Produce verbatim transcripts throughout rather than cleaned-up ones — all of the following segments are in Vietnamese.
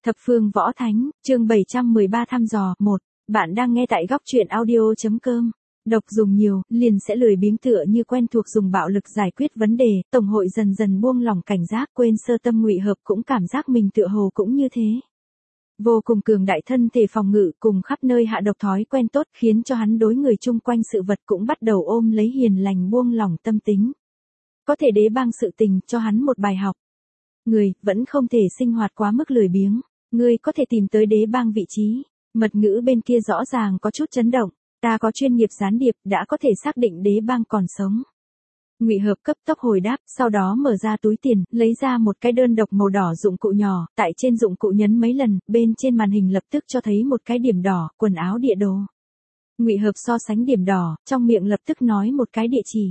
Thập phương võ thánh, chương bảy trăm mười ba thăm dò, một. Bạn đang nghe tại góc truyện audio.com. Độc dùng nhiều, liền sẽ lười biếng tựa như quen thuộc dùng bạo lực giải quyết vấn đề, tổng hội dần dần buông lỏng cảnh giác, quên sơ tâm. Ngụy Hợp cũng cảm giác mình tựa hồ cũng như thế. Vô cùng cường đại thân thể phòng ngự cùng khắp nơi hạ độc thói quen tốt khiến cho hắn đối người chung quanh sự vật cũng bắt đầu ôm lấy hiền lành buông lỏng tâm tính. Có thể đế bang sự tình cho hắn một bài học. Người, vẫn không thể sinh hoạt quá mức lười biếng. Ngươi có thể tìm tới đế bang vị trí. Mật ngữ bên kia rõ ràng có chút chấn động. Ta có chuyên nghiệp gián điệp đã có thể xác định đế bang còn sống. Ngụy Hợp cấp tốc hồi đáp, sau đó mở ra túi tiền, lấy ra một cái đơn độc màu đỏ dụng cụ nhỏ, tại trên dụng cụ nhấn mấy lần, bên trên màn hình lập tức cho thấy một cái điểm đỏ, quần áo địa đồ. Ngụy Hợp so sánh điểm đỏ, trong miệng lập tức nói một cái địa chỉ.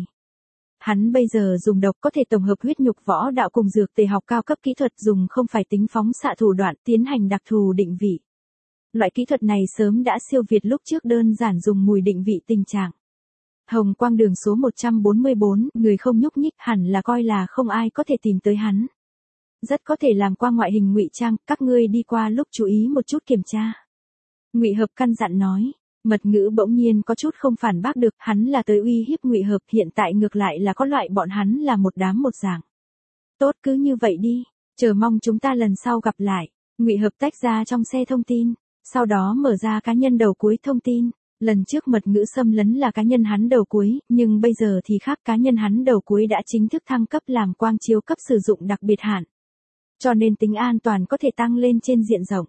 Hắn bây giờ dùng độc có thể tổng hợp huyết nhục võ đạo cùng dược tề học cao cấp kỹ thuật, dùng không phải tính phóng xạ thủ đoạn, tiến hành đặc thù định vị. Loại kỹ thuật này sớm đã siêu việt lúc trước đơn giản dùng mùi định vị tình trạng. Hồng quang đường số một trăm bốn mươi bốn, người không nhúc nhích, hẳn là coi là không ai có thể tìm tới hắn. Rất có thể làm qua ngoại hình ngụy trang, các ngươi đi qua lúc chú ý một chút kiểm tra. Ngụy Hợp căn dặn nói. Mật ngữ bỗng nhiên có chút không phản bác được, hắn là tới uy hiếp Ngụy Hợp, hiện tại ngược lại là có loại bọn hắn là một đám một dạng. Tốt, cứ như vậy đi, chờ mong chúng ta lần sau gặp lại. Ngụy Hợp tách ra trong xe thông tin, sau đó mở ra cá nhân đầu cuối thông tin. Lần trước mật ngữ xâm lấn là cá nhân hắn đầu cuối, nhưng bây giờ thì khác, cá nhân hắn đầu cuối đã chính thức thăng cấp làm quang chiếu cấp sử dụng đặc biệt hạn. Cho nên tính an toàn có thể tăng lên trên diện rộng.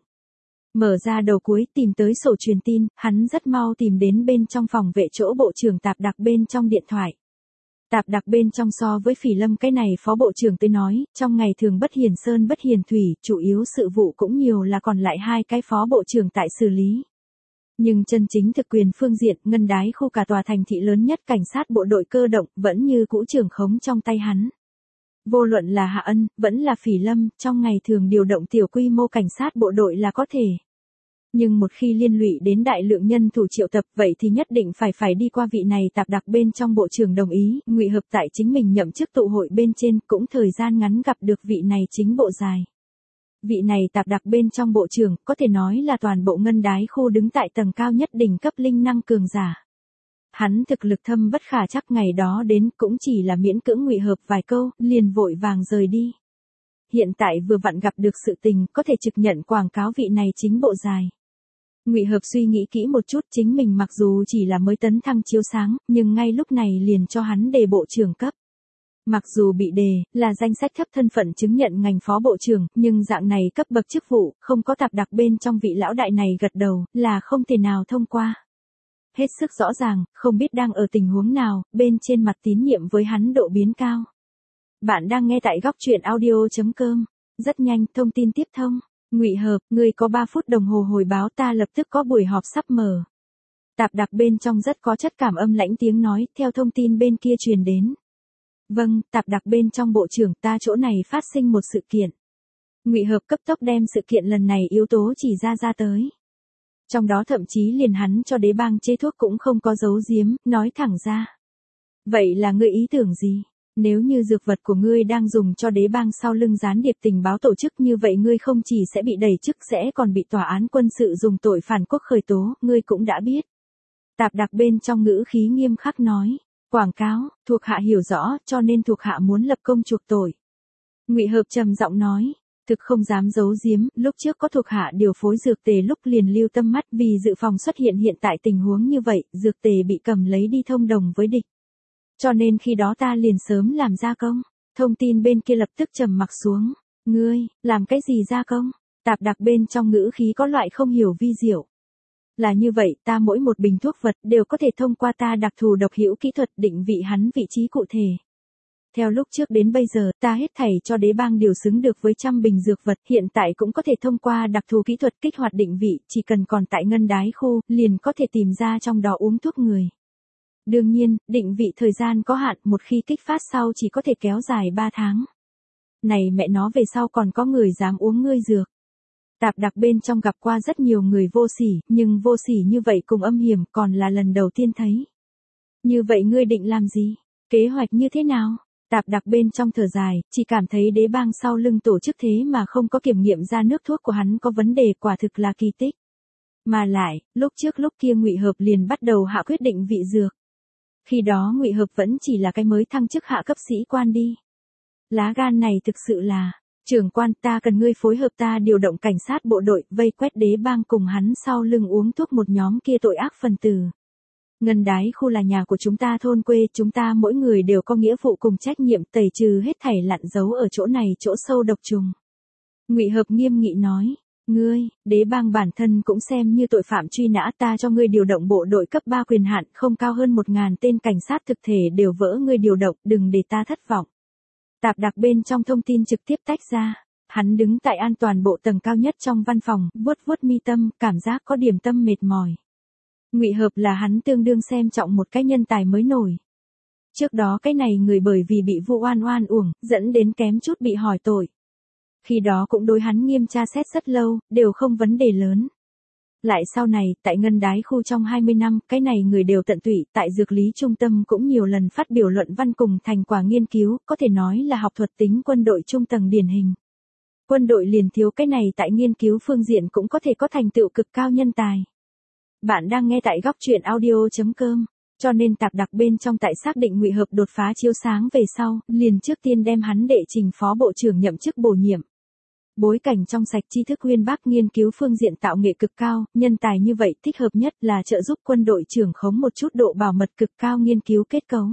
Mở ra đầu cuối, tìm tới sổ truyền tin, hắn rất mau tìm đến bên trong phòng vệ chỗ bộ trưởng Tạp Đặc bên trong điện thoại. Tạp Đặc bên trong so với Phỉ Lâm cái này phó bộ trưởng tới nói, trong ngày thường bất hiền sơn bất hiền thủy, chủ yếu sự vụ cũng nhiều là còn lại hai cái phó bộ trưởng tại xử lý. Nhưng chân chính thực quyền phương diện, ngân đái khu cả tòa thành thị lớn nhất cảnh sát bộ đội cơ động, vẫn như cũ trưởng khống trong tay hắn. Vô luận là Hạ Ân, vẫn là Phỉ Lâm, trong ngày thường điều động tiểu quy mô cảnh sát bộ đội là có thể. Nhưng một khi liên lụy đến đại lượng nhân thủ triệu tập, vậy thì nhất định phải phải đi qua vị này Tạp Đặc bên trong bộ trưởng đồng ý. Ngụy Hợp tại chính mình nhậm chức tụ hội bên trên, cũng thời gian ngắn gặp được vị này chính bộ dài. Vị này Tạp Đặc bên trong bộ trưởng, có thể nói là toàn bộ ngân đái khu đứng tại tầng cao nhất đỉnh cấp linh năng cường giả. Hắn thực lực thâm bất khả chắc, ngày đó đến cũng chỉ là miễn cưỡng Ngụy Hợp vài câu, liền vội vàng rời đi. Hiện tại vừa vặn gặp được sự tình, có thể trực nhận quảng cáo vị này chính bộ dài. Ngụy Hợp suy nghĩ kỹ một chút, chính mình mặc dù chỉ là mới tấn thăng chiếu sáng, nhưng ngay lúc này liền cho hắn đề bộ trưởng cấp. Mặc dù bị đề, là danh sách thấp thân phận chứng nhận ngành phó bộ trưởng, nhưng dạng này cấp bậc chức vụ, không có Tạp Đặc bên trong vị lão đại này gật đầu, là không thể nào thông qua. Hết sức rõ ràng, không biết đang ở tình huống nào, bên trên mặt tín nhiệm với hắn độ biến cao. Bạn đang nghe tại góc truyện audio.com. Rất nhanh, thông tin tiếp thông. Ngụy Hợp, ngươi có ba phút đồng hồ hồi báo, ta lập tức có buổi họp sắp mở. Tạp Đặc bên trong rất có chất cảm âm lãnh tiếng nói, theo thông tin bên kia truyền đến. Vâng, Tạp Đặc bên trong bộ trưởng, ta chỗ này phát sinh một sự kiện. Ngụy Hợp cấp tốc đem sự kiện lần này yếu tố chỉ ra ra tới. Trong đó thậm chí liền hắn cho đế bang chế thuốc cũng không có giấu giếm, nói thẳng ra. Vậy là ngươi ý tưởng gì? Nếu như dược vật của ngươi đang dùng cho đế bang sau lưng gián điệp tình báo tổ chức, như vậy ngươi không chỉ sẽ bị đẩy chức, sẽ còn bị tòa án quân sự dùng tội phản quốc khởi tố, ngươi cũng đã biết. Tạp Đặc bên trong ngữ khí nghiêm khắc nói. Quảng cáo, thuộc hạ hiểu rõ, cho nên thuộc hạ muốn lập công chuộc tội. Ngụy Hợp trầm giọng nói. Thực không dám giấu giếm, lúc trước có thuộc hạ điều phối dược tề lúc liền lưu tâm mắt, vì dự phòng xuất hiện hiện tại tình huống như vậy, dược tề bị cầm lấy đi thông đồng với địch. Cho nên khi đó ta liền sớm làm gia công. Thông tin bên kia lập tức trầm mặc xuống. Ngươi, làm cái gì gia công? Tạp Đặc bên trong ngữ khí có loại không hiểu vi diệu. Là như vậy, ta mỗi một bình thuốc vật đều có thể thông qua ta đặc thù độc hữu kỹ thuật định vị hắn vị trí cụ thể. Theo lúc trước đến bây giờ, ta hết thảy cho đế bang điều xứng được với trăm bình dược vật, hiện tại cũng có thể thông qua đặc thù kỹ thuật kích hoạt định vị, chỉ cần còn tại ngân đái khu, liền có thể tìm ra trong đó uống thuốc người. Đương nhiên, định vị thời gian có hạn, một khi kích phát sau chỉ có thể kéo dài ba tháng. Này mẹ nó, về sau còn có người dám uống ngươi dược. Tạp Đặc bên trong gặp qua rất nhiều người vô sỉ, nhưng vô sỉ như vậy cùng âm hiểm còn là lần đầu tiên thấy. Như vậy ngươi định làm gì? Kế hoạch như thế nào? Tạp đặc bên trong thở dài, chỉ cảm thấy đế bang sau lưng tổ chức thế mà không có kiểm nghiệm ra nước thuốc của hắn có vấn đề, quả thực là kỳ tích. Mà lại, lúc trước lúc kia Ngụy Hợp liền bắt đầu hạ quyết định vị dược. Khi đó Ngụy Hợp vẫn chỉ là cái mới thăng chức hạ cấp sĩ quan đi. Lá gan này thực sự là, trưởng quan, ta cần ngươi phối hợp ta điều động cảnh sát bộ đội vây quét đế bang cùng hắn sau lưng uống thuốc một nhóm kia tội ác phần tử. Ngân Đái khu là nhà của chúng ta, thôn quê chúng ta mỗi người đều có nghĩa vụ cùng trách nhiệm tẩy trừ hết thảy lặn giấu ở chỗ này chỗ sâu độc trùng. Ngụy Hợp nghiêm nghị nói, ngươi, đế bang bản thân cũng xem như tội phạm truy nã, ta cho ngươi điều động bộ đội cấp ba quyền hạn không cao hơn một ngàn tên cảnh sát thực thể đều vỡ ngươi điều động, đừng để ta thất vọng. Tạp đặc bên trong thông tin trực tiếp tách ra, hắn đứng tại an toàn bộ tầng cao nhất trong văn phòng, vuốt vuốt mi tâm, cảm giác có điểm tâm mệt mỏi. Ngụy Hợp là hắn tương đương xem trọng một cái nhân tài mới nổi. Trước đó cái này người bởi vì bị vu oan oan uổng, dẫn đến kém chút bị hỏi tội. Khi đó cũng đối hắn nghiêm tra xét rất lâu, đều không vấn đề lớn. Lại sau này, tại Ngân Đái khu trong hai mươi năm, cái này người đều tận tụy, tại dược lý trung tâm cũng nhiều lần phát biểu luận văn cùng thành quả nghiên cứu, có thể nói là học thuật tính quân đội trung tầng điển hình. Quân đội liền thiếu cái này tại nghiên cứu phương diện cũng có thể có thành tựu cực cao nhân tài. Bạn đang nghe tại góc truyện audio chấm com, cho nên tạp đặc bên trong tại xác định Ngụy Hợp đột phá chiếu sáng về sau, liền trước tiên đem hắn đệ trình phó bộ trưởng nhậm chức bổ nhiệm. Bối cảnh trong sạch, tri thức uyên bác, nghiên cứu phương diện tạo nghệ cực cao, nhân tài như vậy thích hợp nhất là trợ giúp quân đội trưởng khống một chút độ bảo mật cực cao nghiên cứu kết cấu.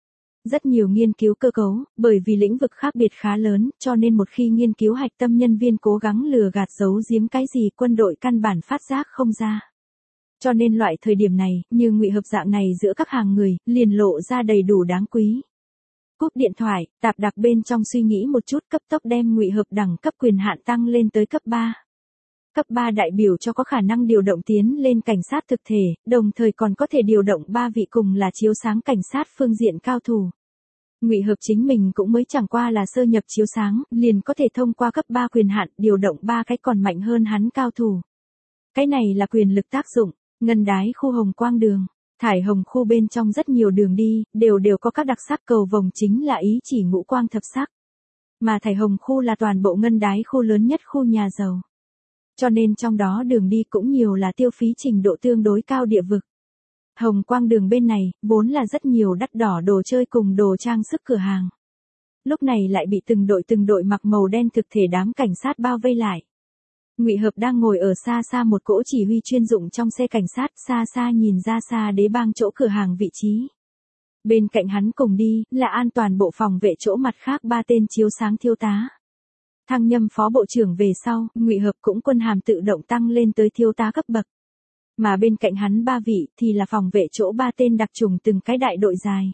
Rất nhiều nghiên cứu cơ cấu, bởi vì lĩnh vực khác biệt khá lớn, cho nên một khi nghiên cứu hạch tâm nhân viên cố gắng lừa gạt giấu giếm cái gì quân đội căn bản phát giác không ra. Cho nên loại thời điểm này, như Ngụy Hợp dạng này giữa các hàng người, liền lộ ra đầy đủ đáng quý. Cúp điện thoại, tạp đặc bên trong suy nghĩ một chút, cấp tốc đem Ngụy Hợp đẳng cấp quyền hạn tăng lên tới cấp ba. Cấp ba đại biểu cho có khả năng điều động tiến lên cảnh sát thực thể, đồng thời còn có thể điều động ba vị cùng là chiếu sáng cảnh sát phương diện cao thủ. Ngụy Hợp chính mình cũng mới chẳng qua là sơ nhập chiếu sáng, liền có thể thông qua cấp ba quyền hạn điều động ba cái còn mạnh hơn hắn cao thủ. Cái này là quyền lực tác dụng. Ngân Đái khu Hồng Quang đường, Thải Hồng khu bên trong rất nhiều đường đi, đều đều có các đặc sắc, cầu vồng chính là ý chỉ ngũ quang thập sắc. Mà Thải Hồng khu là toàn bộ Ngân Đái khu lớn nhất khu nhà giàu. Cho nên trong đó đường đi cũng nhiều là tiêu phí trình độ tương đối cao địa vực. Hồng Quang đường bên này, vốn là rất nhiều đắt đỏ đồ chơi cùng đồ trang sức cửa hàng. Lúc này lại bị từng đội từng đội mặc màu đen thực thể đám cảnh sát bao vây lại. Ngụy Hợp đang ngồi ở xa xa một cỗ chỉ huy chuyên dụng trong xe cảnh sát, xa xa nhìn ra xa đế bang chỗ cửa hàng vị trí. Bên cạnh hắn cùng đi, là an toàn bộ phòng vệ chỗ mặt khác ba tên chiếu sáng thiếu tá. Thăng nhâm phó bộ trưởng về sau, Ngụy Hợp cũng quân hàm tự động tăng lên tới thiếu tá cấp bậc. Mà bên cạnh hắn ba vị thì là phòng vệ chỗ ba tên đặc trùng từng cái đại đội dài.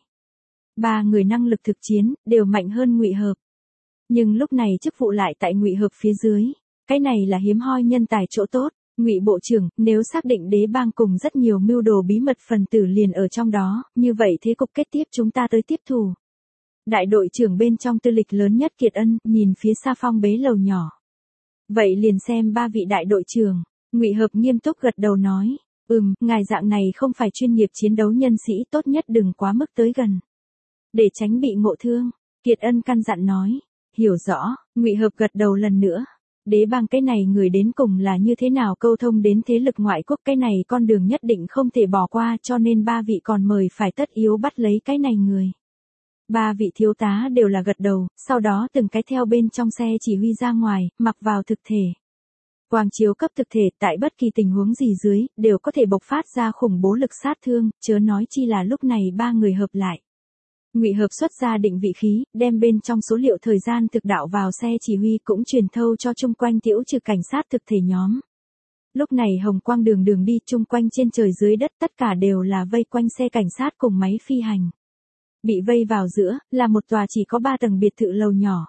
Ba người năng lực thực chiến, đều mạnh hơn Ngụy Hợp. Nhưng lúc này chức vụ lại tại Ngụy Hợp phía dưới. Cái này là hiếm hoi nhân tài chỗ tốt. Ngụy bộ trưởng, nếu xác định đế bang cùng rất nhiều mưu đồ bí mật phần tử liền ở trong đó, như vậy thế cục kế tiếp chúng ta tới tiếp thủ. Đại đội trưởng bên trong tư lịch lớn nhất Kiệt Ân, nhìn phía xa phong bế lầu nhỏ. Vậy liền xem ba vị đại đội trưởng. Ngụy Hợp nghiêm túc gật đầu nói, ừm, ngài dạng này không phải chuyên nghiệp chiến đấu nhân sĩ, tốt nhất đừng quá mức tới gần. Để tránh bị ngộ thương, Kiệt Ân căn dặn nói, hiểu rõ. Ngụy Hợp gật đầu lần nữa. Đế bang cái này người đến cùng là như thế nào câu thông đến thế lực ngoại quốc, cái này con đường nhất định không thể bỏ qua, cho nên ba vị còn mời phải tất yếu bắt lấy cái này người. Ba vị thiếu tá đều là gật đầu, sau đó từng cái theo bên trong xe chỉ huy ra ngoài, mặc vào thực thể. Quang chiếu cấp thực thể tại bất kỳ tình huống gì dưới, đều có thể bộc phát ra khủng bố lực sát thương, chớ nói chi là lúc này ba người hợp lại. Ngụy Hợp xuất ra định vị khí, đem bên trong số liệu thời gian thực đạo vào xe chỉ huy cũng truyền thâu cho chung quanh tiểu trừ cảnh sát thực thể nhóm. Lúc này Hồng Quang đường đường đi chung quanh trên trời dưới đất tất cả đều là vây quanh xe cảnh sát cùng máy phi hành. Bị vây vào giữa, là một tòa chỉ có ba tầng biệt thự lầu nhỏ.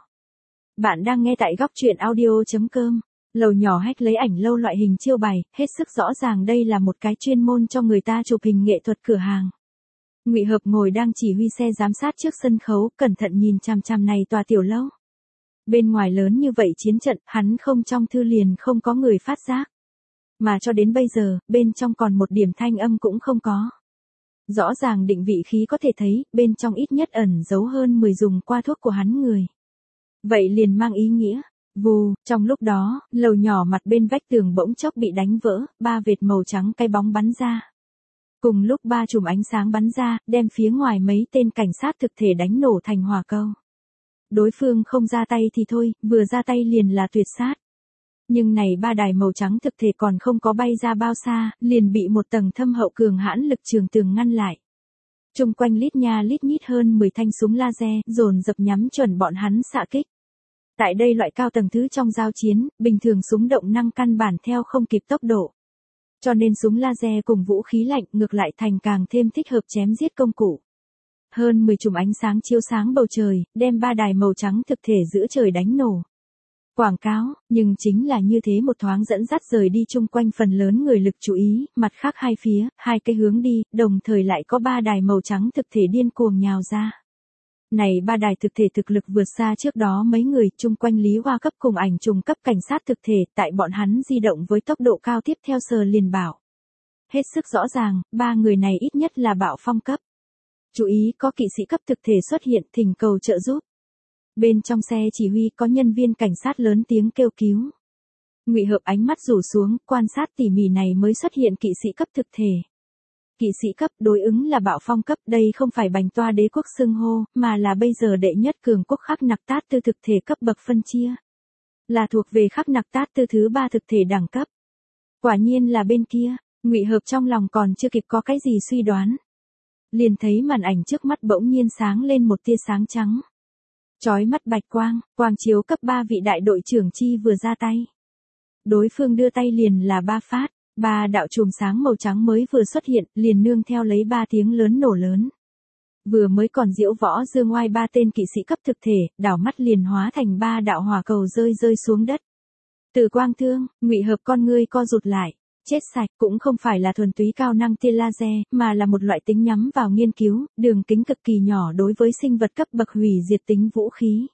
Bạn đang nghe tại góc truyện audio chấm com. Lầu nhỏ hách lấy ảnh lâu loại hình chiêu bày, hết sức rõ ràng đây là một cái chuyên môn cho người ta chụp hình nghệ thuật cửa hàng. Ngụy Hợp ngồi đang chỉ huy xe giám sát trước sân khấu, cẩn thận nhìn chằm chằm này tòa tiểu lâu. Bên ngoài lớn như vậy chiến trận, hắn không trong thư liền không có người phát giác. Mà cho đến bây giờ, bên trong còn một điểm thanh âm cũng không có. Rõ ràng định vị khí có thể thấy, bên trong ít nhất ẩn giấu hơn mười dùng qua thuốc của hắn người. Vậy liền mang ý nghĩa, vù, trong lúc đó, lầu nhỏ mặt bên vách tường bỗng chốc bị đánh vỡ, ba vệt màu trắng cái bóng bắn ra. Cùng lúc ba chùm ánh sáng bắn ra, đem phía ngoài mấy tên cảnh sát thực thể đánh nổ thành hỏa câu. Đối phương không ra tay thì thôi, vừa ra tay liền là tuyệt sát. Nhưng này ba đài màu trắng thực thể còn không có bay ra bao xa, liền bị một tầng thâm hậu cường hãn lực trường tường ngăn lại. Trung quanh lít nha lít nhít hơn mười thanh súng laser, dồn dập nhắm chuẩn bọn hắn xạ kích. Tại đây loại cao tầng thứ trong giao chiến, bình thường súng động năng căn bản theo không kịp tốc độ. Cho nên súng laser cùng vũ khí lạnh ngược lại thành càng thêm thích hợp chém giết công cụ. Hơn mười chùm ánh sáng chiếu sáng bầu trời, đem ba đài màu trắng thực thể giữa trời đánh nổ. Quảng cáo, nhưng chính là như thế một thoáng dẫn dắt rời đi chung quanh phần lớn người lực chú ý, mặt khác hai phía, hai cái hướng đi, đồng thời lại có ba đài màu trắng thực thể điên cuồng nhào ra. Này ba đài thực thể thực lực vượt xa trước đó mấy người chung quanh Lý Hoa cấp cùng ảnh trùng cấp cảnh sát thực thể, tại bọn hắn di động với tốc độ cao tiếp theo sờ liền bảo. Hết sức rõ ràng, ba người này ít nhất là bạo phong cấp. Chú ý có kỵ sĩ cấp thực thể xuất hiện thỉnh cầu trợ giúp. Bên trong xe chỉ huy có nhân viên cảnh sát lớn tiếng kêu cứu. Ngụy Hợp ánh mắt rủ xuống, quan sát tỉ mỉ này mới xuất hiện kỵ sĩ cấp thực thể. Kỵ sĩ cấp đối ứng là bạo phong cấp, đây không phải bành toa đế quốc xưng hô, mà là bây giờ đệ nhất cường quốc Khắc Nặc Tát Tư thực thể cấp bậc phân chia. Là thuộc về Khắc Nặc Tát Tư thứ ba thực thể đẳng cấp. Quả nhiên là bên kia, Ngụy Hợp trong lòng còn chưa kịp có cái gì suy đoán. Liền thấy màn ảnh trước mắt bỗng nhiên sáng lên một tia sáng trắng. Chói mắt bạch quang, quang chiếu cấp ba vị đại đội trưởng chi vừa ra tay. Đối phương đưa tay liền là ba phát, ba đạo chùm sáng màu trắng mới vừa xuất hiện, liền nương theo lấy ba tiếng lớn nổ lớn. Vừa mới còn diễu võ dương oai ba tên kỵ sĩ cấp thực thể, đảo mắt liền hóa thành ba đạo hỏa cầu rơi rơi xuống đất. Từ quang thương, Ngụy Hợp con ngươi co rụt lại. Chết sạch cũng không phải là thuần túy cao năng tia laser, mà là một loại tính nhắm vào nghiên cứu, đường kính cực kỳ nhỏ đối với sinh vật cấp bậc hủy diệt tính vũ khí.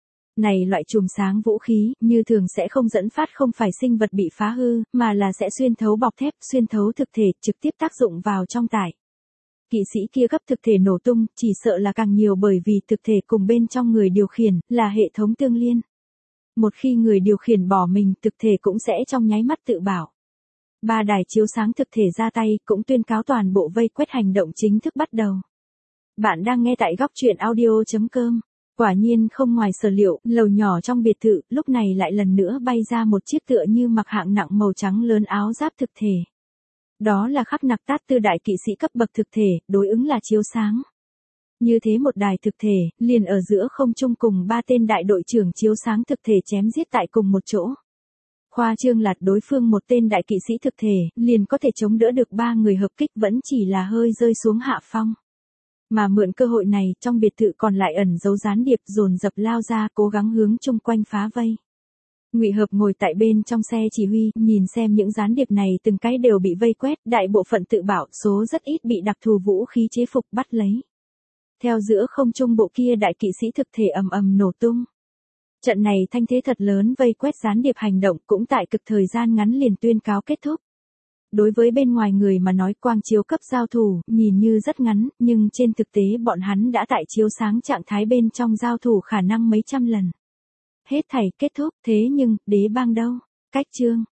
Này loại chùm sáng vũ khí, như thường sẽ không dẫn phát không phải sinh vật bị phá hư, mà là sẽ xuyên thấu bọc thép, xuyên thấu thực thể, trực tiếp tác dụng vào trong tải. Kỵ sĩ kia cấp thực thể nổ tung, chỉ sợ là càng nhiều bởi vì thực thể cùng bên trong người điều khiển, là hệ thống tương liên. Một khi người điều khiển bỏ mình, thực thể cũng sẽ trong nháy mắt tự bảo. Ba đài chiếu sáng thực thể ra tay cũng tuyên cáo toàn bộ vây quét hành động chính thức bắt đầu. Bạn đang nghe tại góc truyện audio chấm com. Quả nhiên không ngoài sở liệu, lầu nhỏ trong biệt thự lúc này lại lần nữa bay ra một chiếc tựa như mặc hạng nặng màu trắng lớn áo giáp thực thể. Đó là Khắc Nặc Tát Tư đại kỵ sĩ cấp bậc thực thể, đối ứng là chiếu sáng. Như thế một đài thực thể, liền ở giữa không trung cùng ba tên đại đội trưởng chiếu sáng thực thể chém giết tại cùng một chỗ. Khoa trương lạt đối phương một tên đại kỵ sĩ thực thể, liền có thể chống đỡ được ba người hợp kích vẫn chỉ là hơi rơi xuống hạ phong. Mà mượn cơ hội này, trong biệt thự còn lại ẩn dấu gián điệp dồn dập lao ra cố gắng hướng chung quanh phá vây. Ngụy Hợp ngồi tại bên trong xe chỉ huy, nhìn xem những gián điệp này từng cái đều bị vây quét, đại bộ phận tự bảo, số rất ít bị đặc thù vũ khí chế phục bắt lấy. Theo giữa không trung bộ kia đại kỵ sĩ thực thể ầm ầm nổ tung. Trận này thanh thế thật lớn vây quét gián điệp hành động cũng tại cực thời gian ngắn liền tuyên cáo kết thúc. Đối với bên ngoài người mà nói quang chiếu cấp giao thủ, nhìn như rất ngắn, nhưng trên thực tế bọn hắn đã tại chiếu sáng trạng thái bên trong giao thủ khả năng mấy trăm lần. Hết thảy kết thúc, thế nhưng, đế bang đâu? Cách chương.